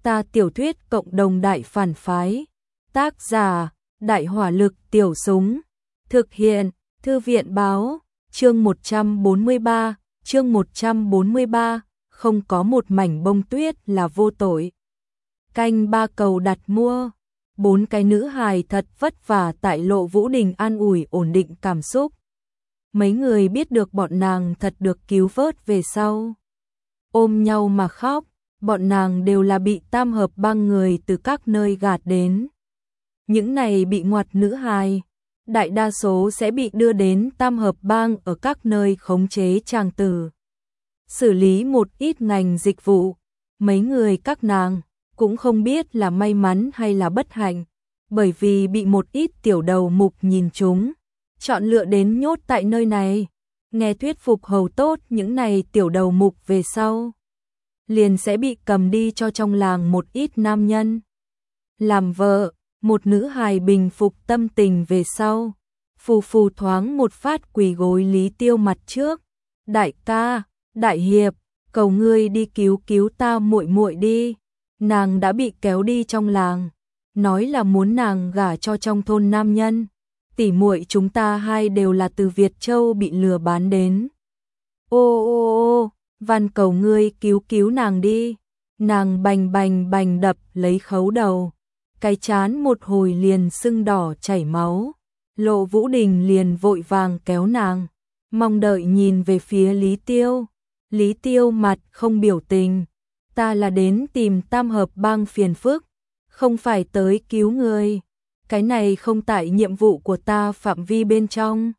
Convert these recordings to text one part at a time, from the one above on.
Ta tiểu thuyết cộng đồng đại phản phái. Tác giả, Đại hỏa lực tiểu súng. Thực hiện, Thư viện báo. Chương 143, chương 143, không có một mảnh bông tuyết là vô tội. Canh ba cầu đặt mua. 4 cái nữ hài thật vất vả tại Lộ Vũ Đình an ủi ổn định cảm xúc. Mấy người biết được bọn nàng thật được cứu vớt về sau, ôm nhau mà khóc. Bọn nàng đều là bị tam hợp bang người từ các nơi gạt đến. Những này bị ngoặt nữ hài, đại đa số sẽ bị đưa đến tam hợp bang ở các nơi khống chế tràng tử, xử lý một ít ngành dịch vụ. Mấy người các nàng cũng không biết là may mắn hay là bất hạnh, bởi vì bị một ít tiểu đầu mục nhìn chúng, chọn lựa đến nhốt tại nơi này. Nghe thuyết phục hầu tốt những này tiểu đầu mục về sau, liền sẽ bị cầm đi cho trong làng một ít nam nhân làm vợ. Một nữ hài bình phục tâm tình về sau, phù phù thoáng một phát quỳ gối Lý Tiêu mặt trước. Đại ca, đại hiệp, cầu ngươi đi cứu cứu ta muội muội đi. Nàng đã bị kéo đi trong làng, nói là muốn nàng gả cho trong thôn nam nhân. Tỷ muội chúng ta hai đều là từ Việt Châu bị lừa bán đến. Ô ô ô, van cầu ngươi cứu cứu nàng đi. Nàng bành bành bành đập lấy khấu đầu, cái chán một hồi liền sưng đỏ chảy máu. Lộ Vũ Đình liền vội vàng kéo nàng, mong đợi nhìn về phía Lý Tiêu. Lý Tiêu mặt không biểu tình. Ta là đến tìm tam hợp bang phiền phức, không phải tới cứu người. Cái này không tại nhiệm vụ của ta phạm vi bên trong.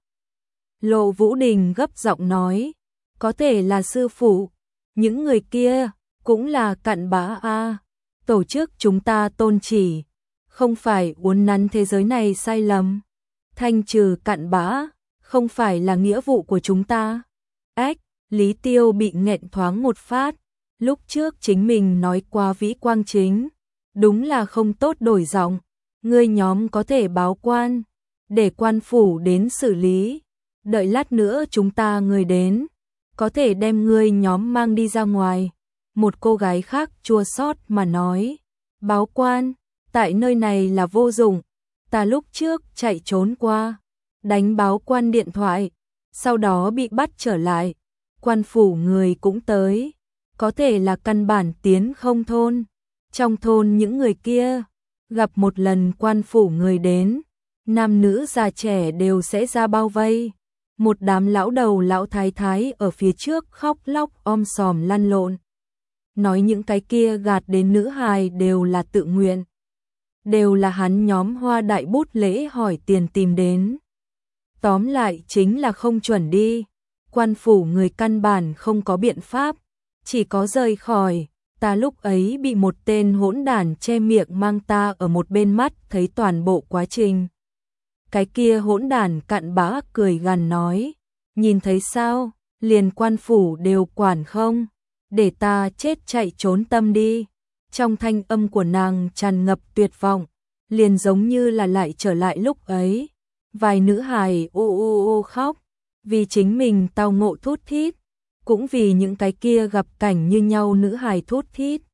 Lộ Vũ Đình gấp giọng nói, có thể là sư phụ, những người kia cũng là cặn bã a. Tổ chức chúng ta tôn chỉ, không phải uốn nắn thế giới này sai lầm. Thanh trừ cặn bã, không phải là nghĩa vụ của chúng ta. Ách, Lý Tiêu bị nghẹn thoáng một phát. Lúc trước chính mình nói qua Vĩ Quang Chính, đúng là không tốt đổi giọng. Ngươi nhóm có thể báo quan, để quan phủ đến xử lý. Đợi lát nữa chúng ta người đến, có thể đem ngươi nhóm mang đi ra ngoài. Một cô gái khác chua xót mà nói, báo quan, tại nơi này là vô dụng. Ta lúc trước chạy trốn qua, đánh báo quan điện thoại, sau đó bị bắt trở lại. Quan phủ người cũng tới, có thể là căn bản tiến không thôn. Trong thôn những người kia, gặp một lần quan phủ người đến, nam nữ già trẻ đều sẽ ra bao vây. Một đám lão đầu lão thái thái ở phía trước khóc lóc om sòm lăn lộn, nói những cái kia gạt đến nữ hài đều là tự nguyện, đều là hắn nhóm Hoa Đại bút lễ hỏi tiền tìm đến. Tóm lại chính là không chuẩn đi. Quan phủ người căn bản không có biện pháp, chỉ có rời khỏi. Ta lúc ấy bị một tên hỗn đản che miệng mang ta ở một bên mắt thấy toàn bộ quá trình. Cái kia hỗn đản cặn bã cười gằn nói, nhìn thấy sao, liền quan phủ đều quản không, để ta chết chạy trốn tâm đi. Trong thanh âm của nàng tràn ngập tuyệt vọng, liền giống như là lại trở lại lúc ấy. Vài nữ hài ô ô ô khóc, vì chính mình tao ngộ thút thít, cũng vì những cái kia gặp cảnh như nhau nữ hài thút thít.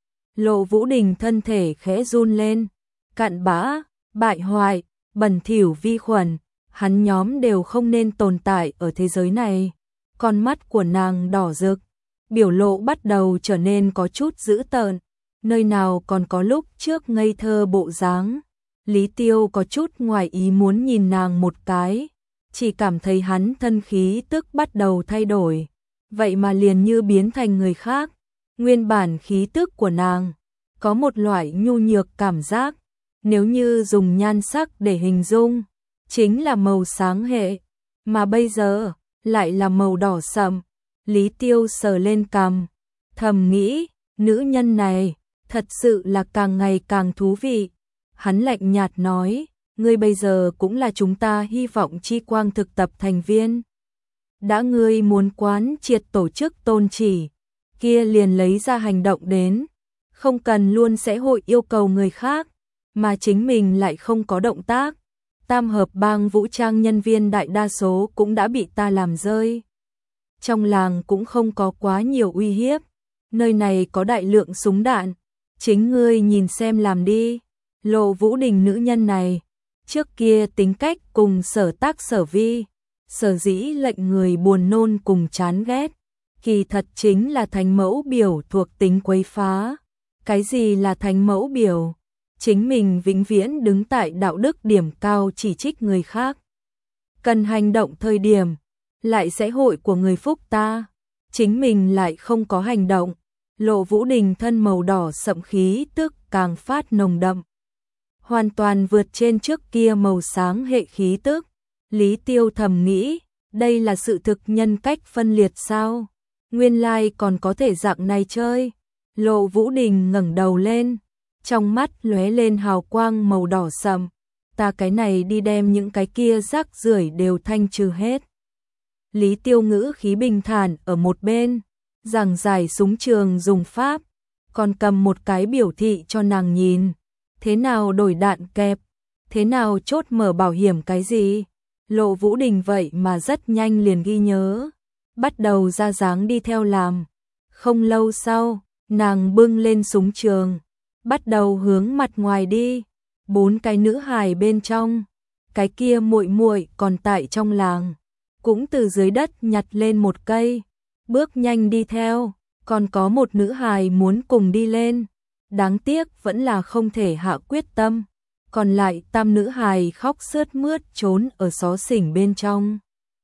Lộ Vũ Đình thân thể khẽ run lên, cặn bã, bại hoại, bẩn thỉu vi khuẩn, hắn nhóm đều không nên tồn tại ở thế giới này. Con mắt của nàng đỏ rực, biểu lộ bắt đầu trở nên có chút dữ tợn, nơi nào còn có lúc trước ngây thơ bộ dáng. Lý Tiêu có chút ngoài ý muốn nhìn nàng một cái, chỉ cảm thấy hắn thân khí tức bắt đầu thay đổi, vậy mà liền như biến thành người khác. Nguyên bản khí tức của nàng có một loại nhu nhược cảm giác, nếu như dùng nhan sắc để hình dung, chính là màu sáng hệ, mà bây giờ lại là màu đỏ sậm. Lý Tiêu sờ lên cằm, thầm nghĩ, nữ nhân này thật sự là càng ngày càng thú vị. Hắn lạnh nhạt nói, ngươi bây giờ cũng là chúng ta hy vọng chi quang thực tập thành viên. Đã ngươi muốn quán triệt tổ chức tôn chỉ, kia liền lấy ra hành động đến, không cần luôn sẽ hội yêu cầu người khác, mà chính mình lại không có động tác. Tam hợp bang vũ trang nhân viên đại đa số cũng đã bị ta làm rơi. Trong làng cũng không có quá nhiều uy hiếp, nơi này có đại lượng súng đạn, chính ngươi nhìn xem làm đi. Lộ Vũ Đình nữ nhân này, trước kia tính cách cùng Sở Tác Sở Vi, sở dĩ lệnh người buồn nôn cùng chán ghét, kỳ thật chính là thánh mẫu biểu thuộc tính quấy phá. Cái gì là thánh mẫu biểu? Chính mình vĩnh viễn đứng tại đạo đức điểm cao chỉ trích người khác. Cần hành động thời điểm, lại sẽ hội của người phúc ta. Chính mình lại không có hành động. Lộ Vũ Đình thân màu đỏ sậm khí tức càng phát nồng đậm. Hoàn toàn vượt trên trước kia màu sáng hệ khí tức. Lý Tiêu thầm nghĩ, đây là sự thực nhân cách phân liệt sao? Nguyên lai còn có thể dạng này chơi. Lộ Vũ Đình ngẩng đầu lên, trong mắt lóe lên hào quang màu đỏ sậm. Ta cái này đi đem những cái kia rác rưởi đều thanh trừ hết. Lý Tiêu ngữ khí bình thản ở một bên, giảng giải súng trường dùng pháp, còn cầm một cái biểu thị cho nàng nhìn. Thế nào đổi đạn kẹp, thế nào chốt mở bảo hiểm cái gì. Lộ Vũ Đình vậy mà rất nhanh liền ghi nhớ, bắt đầu ra dáng đi theo làm. Không lâu sau, nàng bưng lên súng trường, bắt đầu hướng mặt ngoài đi. 4 cái nữ hài bên trong, cái kia muội muội còn tại trong làng, cũng từ dưới đất nhặt lên một cây, bước nhanh đi theo, còn có một nữ hài muốn cùng đi lên, đáng tiếc vẫn là không thể hạ quyết tâm, còn lại tam nữ hài khóc sướt mướt trốn ở xó xỉnh bên trong.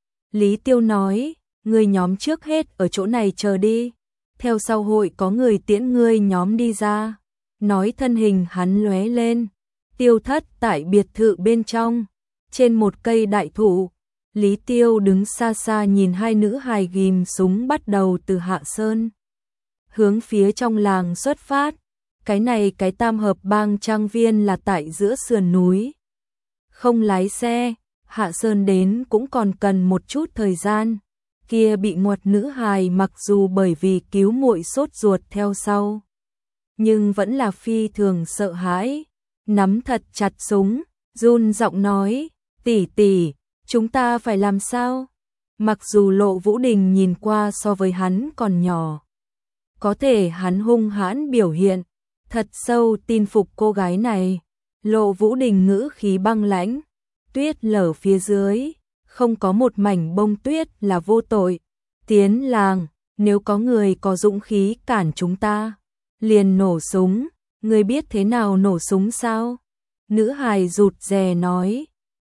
Lý Tiêu nói, người nhóm trước hết ở chỗ này chờ đi, theo sau hội có người tiễn ngươi nhóm đi ra. Nói thân hình hắn lóe lên, tiêu thất tại biệt thự bên trong, trên một cây đại thụ. Lý Tiêu đứng xa xa nhìn hai nữ hài ghim súng bắt đầu từ Hạ Sơn hướng phía trong làng xuất phát. Cái này cái tam hợp bang trang viên là tại giữa sườn núi, không lái xe, Hạ Sơn đến cũng còn cần một chút thời gian. Kia bị ngoặt nữ hài mặc dù bởi vì cứu muội sốt ruột theo sau, nhưng vẫn là phi thường sợ hãi, nắm thật chặt súng, run giọng nói, tỷ tỷ, chúng ta phải làm sao? Mặc dù Lộ Vũ Đình nhìn qua so với hắn còn nhỏ, có thể hắn hung hãn biểu hiện, thật sâu tin phục cô gái này. Lộ Vũ Đình ngữ khí băng lãnh, tuyết lở phía dưới, không có một mảnh bông tuyết là vô tội. Tiến làng, nếu có người có dũng khí cản chúng ta, liền nổ súng. Ngươi biết thế nào nổ súng sao? Nữ hài rụt rè nói,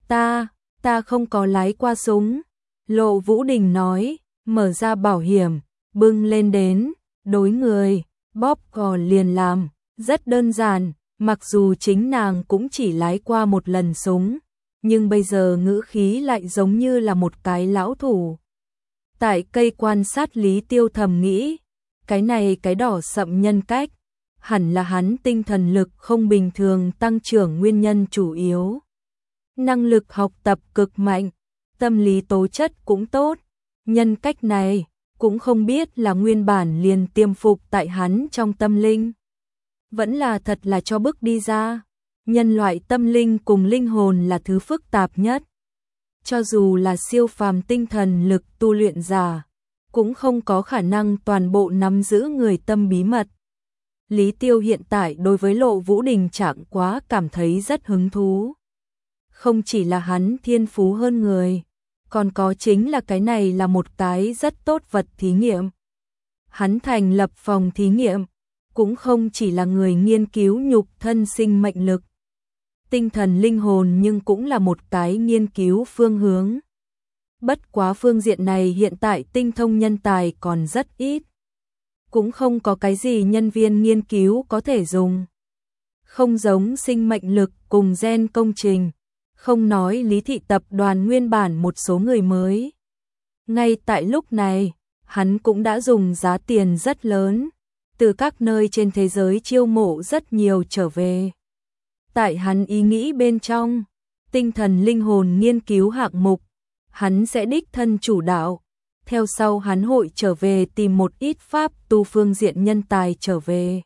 ta không có lái qua súng. Lộ Vũ Đình nói, mở ra bảo hiểm, bưng lên đến, đối người, bóp cò liền làm, rất đơn giản. Mặc dù chính nàng cũng chỉ lái qua một lần súng, nhưng bây giờ ngữ khí lại giống như là một cái lão thủ. Tại cây quan sát, Lý Tiêu thầm nghĩ, cái này cái đỏ sậm nhân cách, hẳn là hắn tinh thần lực không bình thường tăng trưởng nguyên nhân chủ yếu. Năng lực học tập cực mạnh, tâm lý tố chất cũng tốt, nhân cách này cũng không biết là nguyên bản liền tiêm phục tại hắn trong tâm linh, vẫn là thật là cho bức đi ra. Nhân loại tâm linh cùng linh hồn là thứ phức tạp nhất. Cho dù là siêu phàm tinh thần lực tu luyện giả, cũng không có khả năng toàn bộ nắm giữ người tâm bí mật. Lý Tiêu hiện tại đối với Lộ Vũ Đình chẳng quá cảm thấy rất hứng thú. Không chỉ là hắn thiên phú hơn người, còn có chính là cái này là một cái rất tốt vật thí nghiệm. Hắn thành lập phòng thí nghiệm, cũng không chỉ là người nghiên cứu nhục thân sinh mệnh lực, tinh thần linh hồn, nhưng cũng là một cái nghiên cứu phương hướng. Bất quá phương diện này hiện tại tinh thông nhân tài còn rất ít, cũng không có cái gì nhân viên nghiên cứu có thể dùng. Không giống sinh mệnh lực cùng gen công trình, không nói Lý Thị tập đoàn nguyên bản một số người mới. Ngay tại lúc này, hắn cũng đã dùng giá tiền rất lớn, từ các nơi trên thế giới chiêu mộ rất nhiều trở về. Tại hắn ý nghĩ bên trong, tinh thần linh hồn nghiên cứu hạng mục, hắn sẽ đích thân chủ đạo. Theo sau hắn hội trở về tìm một ít pháp tu phương diện nhân tài trở về.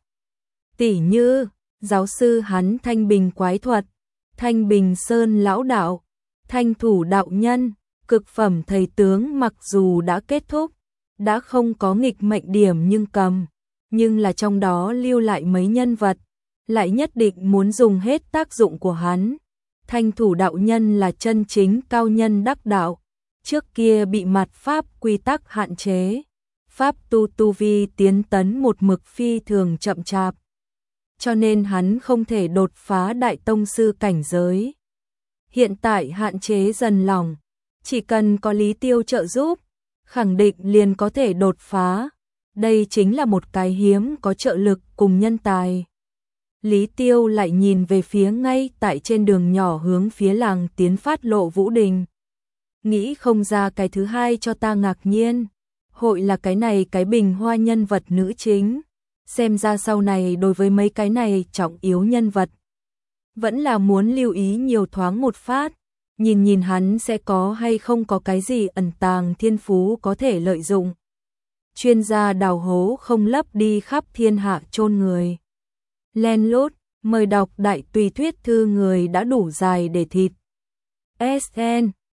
Tỷ như, giáo sư hắn Thanh Bình quái thuật, Thanh Bình Sơn lão đạo, Thanh Thủ đạo nhân, cực phẩm thầy tướng mặc dù đã kết thúc, đã không có nghịch mệnh điểm nhưng cầm nhưng là trong đó lưu lại mấy nhân vật, lại nhất định muốn dùng hết tác dụng của hắn. Thanh Thủ đạo nhân là chân chính cao nhân đắc đạo, trước kia bị mạt pháp quy tắc hạn chế, pháp tu vi tiến tấn một mực phi thường chậm chạp, cho nên hắn không thể đột phá đại tông sư cảnh giới. Hiện tại hạn chế dần lỏng, chỉ cần có Lý Tiêu trợ giúp, khẳng định liền có thể đột phá. Đây chính là một cái hiếm có trợ lực cùng nhân tài. Lý Tiêu lại nhìn về phía ngay tại trên đường nhỏ hướng phía làng tiến phát lộ Vũ Đình. Nghĩ không ra cái thứ hai cho ta ngạc nhiên, hội là cái này cái bình hoa nhân vật nữ chính. Xem ra sau này đối với mấy cái này trọng yếu nhân vật, vẫn là muốn lưu ý nhiều thoáng một phát, nhìn nhìn hắn sẽ có hay không có cái gì ẩn tàng thiên phú có thể lợi dụng. Chuyên gia đào hố không lấp đi khắp thiên hạ chôn người. Len lút, mời đọc đại tùy thuyết thư người đã đủ dài để thịt. SN